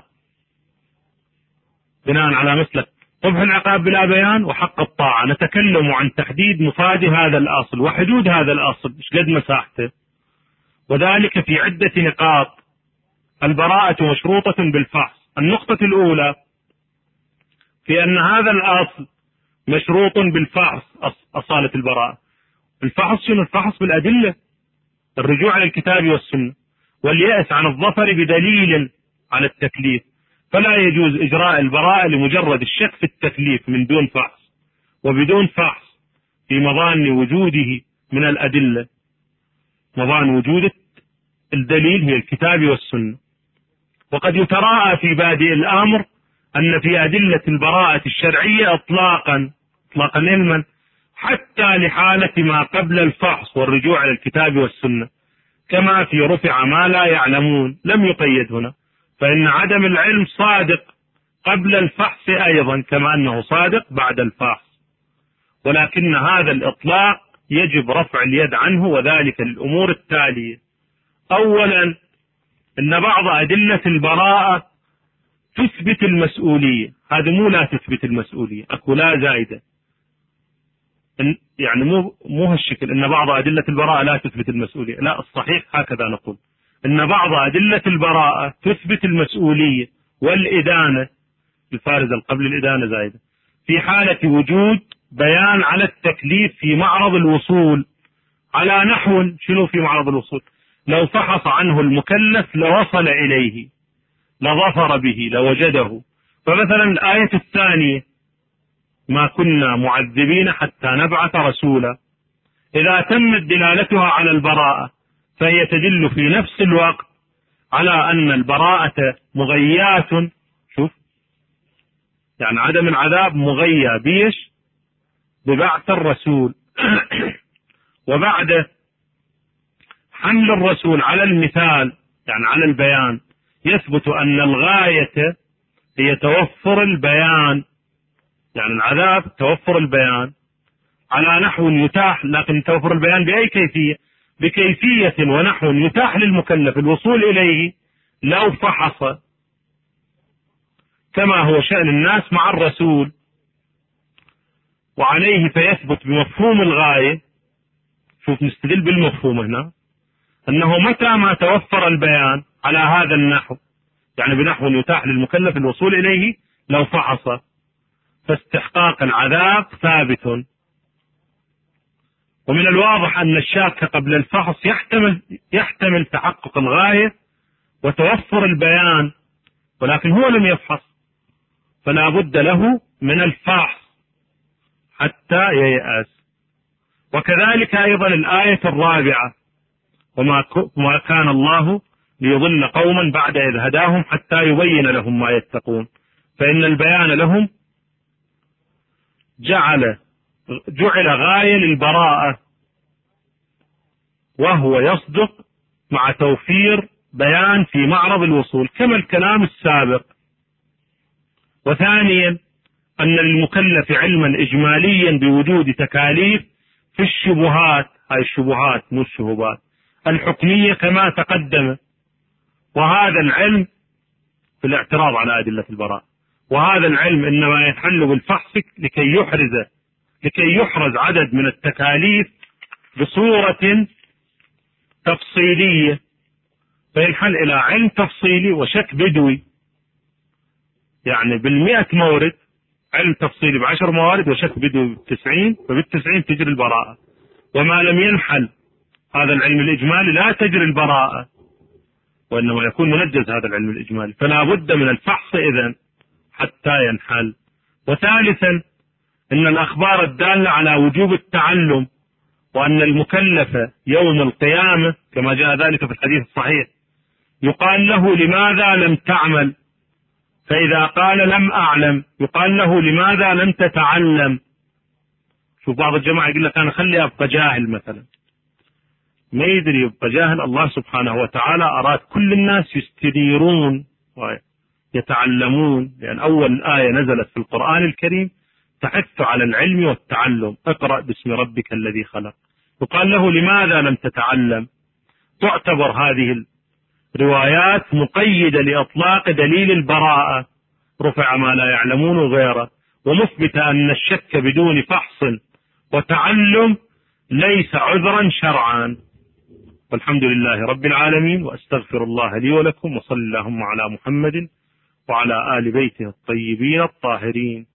S1: بناء على مسلك قبح العقاب بلا بيان وحق الطاعة. نتكلم عن تحديد مفاد هذا الأصل وحدود هذا الأصل إيش قد مساحته، وذلك في عدة نقاط. البراءة مشروطة بالفحص. النقطة الأولى في أن هذا الأصل مشروط بالفحص، أصالة البراءة. الفحص شنو؟ الفحص بالأدلة، الرجوع إلى الكتاب والسنة، واليأس عن الظفر بدليل على التكليف. فلا يجوز إجراء البراءة لمجرد الشك في التكليف من دون فحص، وبدون فحص في مظان وجوده من الأدلة. مظان وجود الدليل هي الكتاب والسنة. وقد يتراءى في بادئ الأمر أن في أدلة البراءة الشرعية إطلاقا إطلاقا علما حتى لحالة ما قبل الفحص والرجوع إلى الكتاب والسنة، كما في رفع ما لا يعلمون لم يقيد هنا، فإن عدم العلم صادق قبل الفحص أيضا كما أنه صادق بعد الفحص، ولكن هذا الإطلاق يجب رفع اليد عنه، وذلك للأمور التالية. أولا، إن بعض أدلة البراءة تثبت المسؤولية، هذا مو لا تثبت المسؤولية، أكو لا زائدة، يعني مو مو هالشكل إن بعض أدلة البراءة لا تثبت المسؤولية، لا، الصحيح هكذا نقول، إن بعض أدلة البراءة تثبت المسؤولية والإدانة، الفارزة قبل الإدانة زائدة، في حالة وجود بيان على التكليف في معرض الوصول، على نحو شنو في معرض الوصول؟ لو فحص عنه المكلف لوصل إليه، لظفر به، لوجده. فمثلا الآية الثانية ما كنا معذبين حتى نبعث رسولا، إذا تمت دلالتها على البراءة فهي تدل في نفس الوقت على أن البراءة مغيات، شوف يعني عدم العذاب مغيى بيش ببعث الرسول. وبعد حمل الرسول على المثال يعني على البيان يثبت أن الغاية هي توفر البيان، يعني العذاب توفر البيان على نحو يتاح، لكن توفر البيان بأي كيفية؟ بكيفية ونحو يتاح للمكلف الوصول إليه لو فحص، كما هو شأن الناس مع الرسول، وعليه فيثبت بمفهوم الغاية. شوف نستدل بالمفهوم هنا، أنه متى ما توفر البيان على هذا النحو، يعني بنحو يتاح للمكلف الوصول إليه لو فحص، فاستحقاق العذاب ثابت. ومن الواضح أن الشاك قبل الفحص يحتمل يحتمل تحقق الغاية وتوفر البيان، ولكن هو لم يفحص، فلا بد له من الفحص حتى ييأس. وكذلك أيضا الآية الرابعة، وما كان الله ليضل قوما بعد إذ هداهم حتى يبين لهم ما يتقون، فإن البيان لهم جعل جعل غاية للبراءة، وهو يصدق مع توفير بيان في معرض الوصول كما الكلام السابق. وثانيا أن للمكلف علما إجماليا بوجود تكاليف في الشبهات، هاي الشبهات مو الشهوبات الحكمية كما تقدم، وهذا العلم في الاعتراض على أدلة البراءة، وهذا العلم إنما يحل بالفحص لكي يحرز لكي يحرز عدد من التكاليف بصورة تفصيلية، فينحل إلى علم تفصيلي وشك بدوي، يعني بالمئة مورد علم تفصيلي بعشر موارد وشك بدوي بالتسعين، فبالتسعين تجري البراءة. وما لم ينحل هذا العلم الإجمالي لا تجري البراءة، وإنما يكون منجز هذا العلم الإجمالي، فلا بد من الفحص إذن حتى ينحل. وثالثا إن الأخبار الدالة على وجوب التعلم، وأن المكلف يوم القيامة كما جاء ذلك في الحديث الصحيح يقال له لماذا لم تعمل، فإذا قال لم أعلم يقال له لماذا لم تتعلم. شوف بعض الجماعة يقول لك أنا خلي أبقى جاهل مثلا، ما يدري يبقى جاهل. الله سبحانه وتعالى أراد كل الناس يستديرون ويتعلمون، لأن أول آية نزلت في القرآن الكريم تحث على العلم والتعلم، اقرأ باسم ربك الذي خلق. يقال له لماذا لم تتعلم؟ تعتبر هذه الروايات مقيدة لإطلاق دليل البراءة، رفع ما لا يعلمون وغيره، ومثبتة أن الشك بدون فحص وتعلم ليس عذرا شرعا. والحمد لله رب العالمين، وأستغفر الله لي ولكم، وصلى اللهم على محمد وعلى آل بيته الطيبين الطاهرين.